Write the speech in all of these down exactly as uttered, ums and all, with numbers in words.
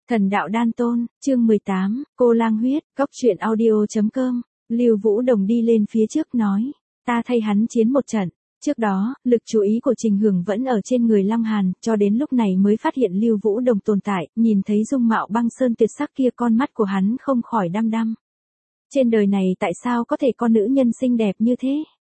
Thần đạo đan tôn, chương mười tám, cô lang huyết, cốc truyện audio chấm com. Lưu Vũ Đồng đi lên phía trước nói, ta thay hắn chiến một trận. Trước đó, lực chú ý của Trình Hưởng vẫn ở trên người Lăng Hàn, cho đến lúc này mới phát hiện Lưu Vũ Đồng tồn tại, nhìn thấy dung mạo băng sơn tuyệt sắc kia, con mắt của hắn không khỏi đăm đăm. Trên đời này tại sao có thể có nữ nhân xinh đẹp như thế?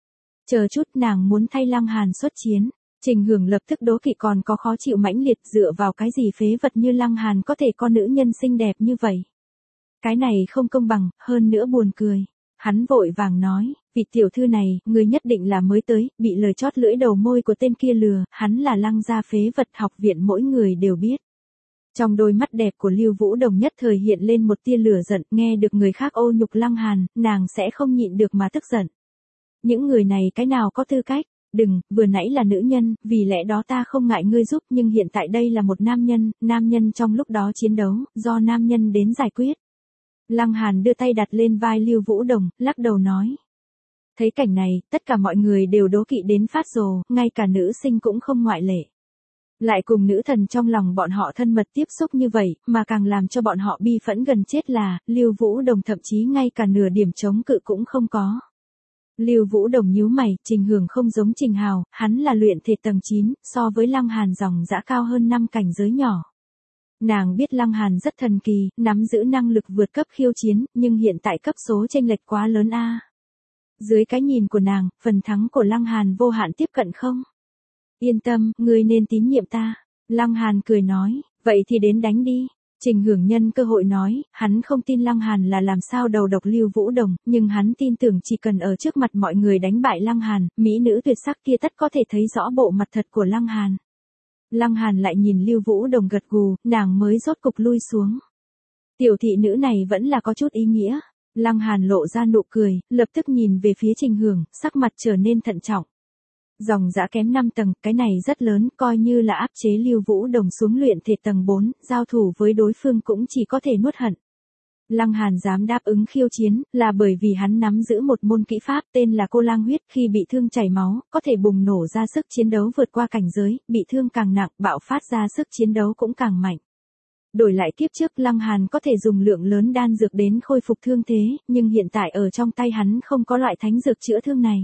Chờ chút, nàng muốn thay Lăng Hàn xuất chiến. Trình Hưởng lập tức đố kỵ, còn có khó chịu mãnh liệt, dựa vào cái gì phế vật như Lăng Hàn có thể có nữ nhân xinh đẹp như vậy? Cái này không công bằng, hơn nữa buồn cười. Hắn vội vàng nói, vị tiểu thư này, người nhất định là mới tới, bị lời chót lưỡi đầu môi của tên kia lừa, hắn là Lăng gia phế vật, học viện mỗi người đều biết. Trong đôi mắt đẹp của Lưu Vũ Đồng nhất thời hiện lên một tia lửa giận, nghe được người khác ô nhục Lăng Hàn, nàng sẽ không nhịn được mà tức giận. Những người này cái nào có tư cách? Đừng, vừa nãy là nữ nhân, vì lẽ đó ta không ngại ngươi giúp, nhưng hiện tại đây là một nam nhân, nam nhân trong lúc đó chiến đấu, do nam nhân đến giải quyết. Lăng Hàn đưa tay đặt lên vai Lưu Vũ Đồng, lắc đầu nói. Thấy cảnh này, tất cả mọi người đều đố kỵ đến phát rồ, ngay cả nữ sinh cũng không ngoại lệ. Lại cùng nữ thần trong lòng bọn họ thân mật tiếp xúc như vậy, mà càng làm cho bọn họ bi phẫn gần chết là, Lưu Vũ Đồng thậm chí ngay cả nửa điểm chống cự cũng không có. Lưu Vũ Đồng nhíu mày, Trình Hưởng không giống Trình Hào, hắn là luyện thể tầng chín, so với Lăng Hàn dòng dã cao hơn năm cảnh giới nhỏ. Nàng biết Lăng Hàn rất thần kỳ, nắm giữ năng lực vượt cấp khiêu chiến, nhưng hiện tại cấp số chênh lệch quá lớn a. Dưới cái nhìn của nàng, phần thắng của Lăng Hàn vô hạn tiếp cận không? Yên tâm, ngươi nên tín nhiệm ta. Lăng Hàn cười nói, vậy thì đến đánh đi. Trình Hưởng nhân cơ hội nói, hắn không tin Lăng Hàn là làm sao đầu độc Lưu Vũ Đồng, nhưng hắn tin tưởng chỉ cần ở trước mặt mọi người đánh bại Lăng Hàn, mỹ nữ tuyệt sắc kia tất có thể thấy rõ bộ mặt thật của Lăng Hàn. Lăng Hàn lại nhìn Lưu Vũ Đồng gật gù, nàng mới rốt cục lui xuống. Tiểu thị nữ này vẫn là có chút ý nghĩa. Lăng Hàn lộ ra nụ cười, lập tức nhìn về phía Trình Hưởng, sắc mặt trở nên thận trọng. Dòng dã kém năm tầng, cái này rất lớn, coi như là áp chế Lưu Vũ Đồng xuống luyện thể tầng bốn, giao thủ với đối phương cũng chỉ có thể nuốt hận. Lăng Hàn dám đáp ứng khiêu chiến, là bởi vì hắn nắm giữ một môn kỹ pháp tên là cô lang huyết, khi bị thương chảy máu, có thể bùng nổ ra sức chiến đấu vượt qua cảnh giới, bị thương càng nặng, bạo phát ra sức chiến đấu cũng càng mạnh. Đổi lại kiếp trước Lăng Hàn có thể dùng lượng lớn đan dược đến khôi phục thương thế, nhưng hiện tại ở trong tay hắn không có loại thánh dược chữa thương này.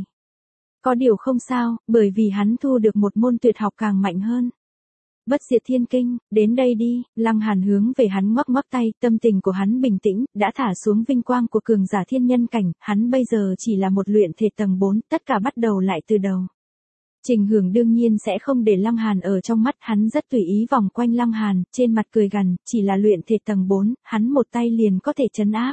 Có điều không sao, bởi vì hắn thu được một môn tuyệt học càng mạnh hơn. Bất diệt thiên kinh, đến đây đi. Lăng Hàn hướng về hắn ngoắc ngoắc tay, tâm tình của hắn bình tĩnh, đã thả xuống vinh quang của cường giả thiên nhân cảnh, hắn bây giờ chỉ là một luyện thể tầng bốn, tất cả bắt đầu lại từ đầu. Trình Hưởng đương nhiên sẽ không để Lăng Hàn ở trong mắt, hắn rất tùy ý vòng quanh Lăng Hàn, trên mặt cười gằn, chỉ là luyện thể tầng bốn, hắn một tay liền có thể trấn áp.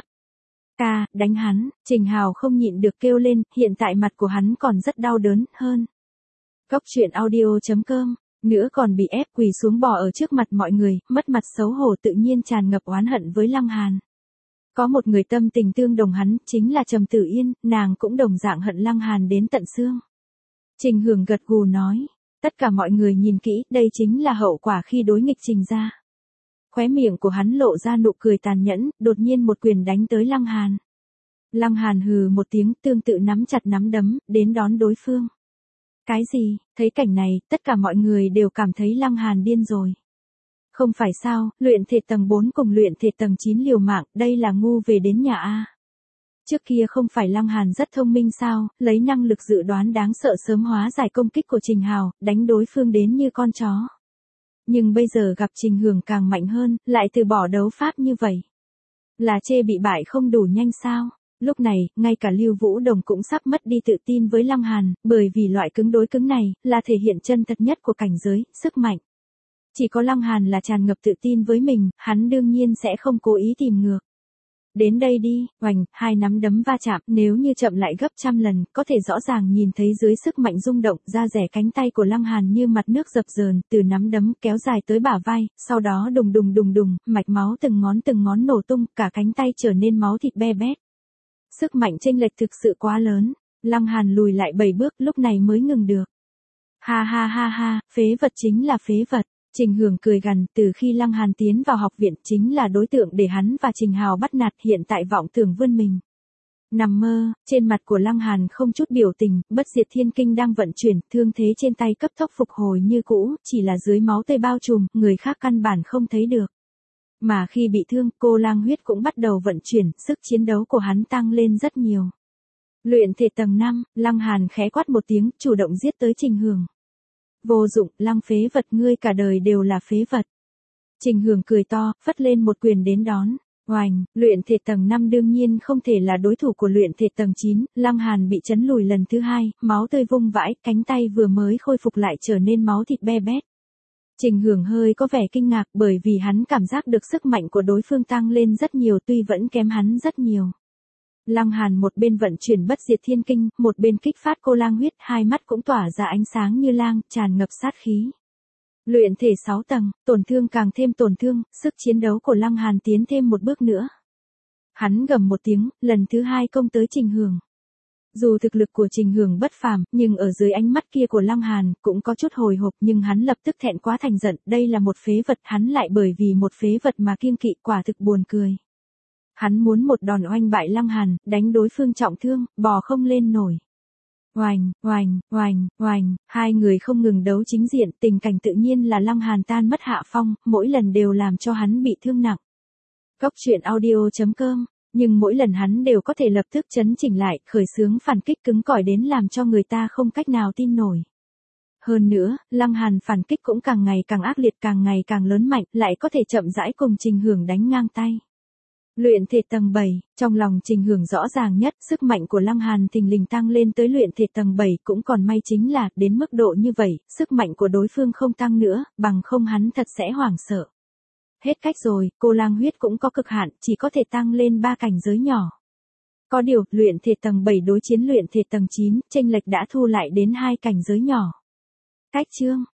Ca, đánh hắn. Trình Hào không nhịn được kêu lên, hiện tại mặt của hắn còn rất đau đớn, hơn. Cốc truyện audio chấm com, nữa còn bị ép quỳ xuống bò ở trước mặt mọi người, mất mặt xấu hổ, tự nhiên tràn ngập oán hận với Lăng Hàn. Có một người tâm tình tương đồng hắn, chính là Trầm Tử Yên, nàng cũng đồng dạng hận Lăng Hàn đến tận xương. Trình Hưởng gật gù nói, tất cả mọi người nhìn kỹ, đây chính là hậu quả khi đối nghịch Trình gia. Khóe miệng của hắn lộ ra nụ cười tàn nhẫn, đột nhiên một quyền đánh tới Lăng Hàn. Lăng Hàn hừ một tiếng, tương tự nắm chặt nắm đấm, đến đón đối phương. Cái gì? Thấy cảnh này, tất cả mọi người đều cảm thấy Lăng Hàn điên rồi. Không phải sao, luyện thể tầng bốn cùng luyện thể tầng chín liều mạng, đây là ngu về đến nhà a. Trước kia không phải Lăng Hàn rất thông minh sao, lấy năng lực dự đoán đáng sợ sớm hóa giải công kích của Trình Hào, đánh đối phương đến như con chó. Nhưng bây giờ gặp Trình Hưởng càng mạnh hơn, lại từ bỏ đấu pháp như vậy. Là chê bị bại không đủ nhanh sao? Lúc này, ngay cả Lưu Vũ Đồng cũng sắp mất đi tự tin với Lăng Hàn, bởi vì loại cứng đối cứng này, là thể hiện chân thật nhất của cảnh giới, sức mạnh. Chỉ có Lăng Hàn là tràn ngập tự tin với mình, hắn đương nhiên sẽ không cố ý tìm ngược. Đến đây đi, oành, hai nắm đấm va chạm, nếu như chậm lại gấp trăm lần, có thể rõ ràng nhìn thấy dưới sức mạnh rung động, da rẻ cánh tay của Lăng Hàn như mặt nước dập dờn, từ nắm đấm kéo dài tới bả vai, sau đó đùng đùng đùng đùng, mạch máu từng ngón từng ngón nổ tung, cả cánh tay trở nên máu thịt be bét. Sức mạnh chênh lệch thực sự quá lớn, Lăng Hàn lùi lại bảy bước, lúc này mới ngừng được. Ha ha ha ha, phế vật chính là phế vật. Trình Hưởng cười gằn, từ khi Lăng Hàn tiến vào học viện chính là đối tượng để hắn và Trình Hào bắt nạt, hiện tại vọng tưởng vươn mình. Nằm mơ, trên mặt của Lăng Hàn không chút biểu tình, bất diệt thiên kinh đang vận chuyển, thương thế trên tay cấp tốc phục hồi như cũ, chỉ là dưới máu tươi bao trùm, người khác căn bản không thấy được. Mà khi bị thương, cô lang huyết cũng bắt đầu vận chuyển, sức chiến đấu của hắn tăng lên rất nhiều. Luyện thể tầng năm, Lăng Hàn khẽ quát một tiếng, chủ động giết tới Trình Hường. Vô dụng, Lăng phế vật, ngươi cả đời đều là phế vật. Trình Hường cười to, phất lên một quyền đến đón. Oành, luyện thể tầng năm đương nhiên không thể là đối thủ của luyện thể tầng chín, Lăng Hàn bị chấn lùi lần thứ hai, máu tươi vung vãi, cánh tay vừa mới khôi phục lại trở nên máu thịt be bét. Trình Hường hơi có vẻ kinh ngạc bởi vì hắn cảm giác được sức mạnh của đối phương tăng lên rất nhiều tuy vẫn kém hắn rất nhiều. Lăng Hàn một bên vận chuyển bất diệt thiên kinh, một bên kích phát cô lang huyết, hai mắt cũng tỏa ra ánh sáng như lang, tràn ngập sát khí. Luyện thể sáu tầng, tổn thương càng thêm tổn thương, sức chiến đấu của Lăng Hàn tiến thêm một bước nữa. Hắn gầm một tiếng, lần thứ hai công tới Trình Hường. Dù thực lực của Trình Hường bất phàm, nhưng ở dưới ánh mắt kia của Lăng Hàn cũng có chút hồi hộp, nhưng hắn lập tức thẹn quá thành giận, đây là một phế vật, hắn lại bởi vì một phế vật mà kiêng kỵ, quả thực buồn cười. Hắn muốn một đòn oanh bại Lăng Hàn, đánh đối phương trọng thương, bò không lên nổi. Oành, oành, oành, oành, hai người không ngừng đấu chính diện, tình cảnh tự nhiên là Lăng Hàn tan mất hạ phong, mỗi lần đều làm cho hắn bị thương nặng. Cốc truyện audio chấm com, nhưng mỗi lần hắn đều có thể lập tức chấn chỉnh lại, khởi xướng phản kích cứng cỏi đến làm cho người ta không cách nào tin nổi. Hơn nữa, Lăng Hàn phản kích cũng càng ngày càng ác liệt, càng ngày càng lớn mạnh, lại có thể chậm rãi cùng Trình Hường đánh ngang tay. Luyện thể tầng bảy, trong lòng Trình Hường rõ ràng nhất, sức mạnh của Lăng Hàn thình lình tăng lên tới luyện thể tầng bảy, cũng còn may chính là, đến mức độ như vậy, sức mạnh của đối phương không tăng nữa, bằng không hắn thật sẽ hoảng sợ. Hết cách rồi, cô lang huyết cũng có cực hạn, chỉ có thể tăng lên ba cảnh giới nhỏ. Có điều, luyện thể tầng bảy đối chiến luyện thể tầng chín, chênh lệch đã thu lại đến hai cảnh giới nhỏ. Cách chương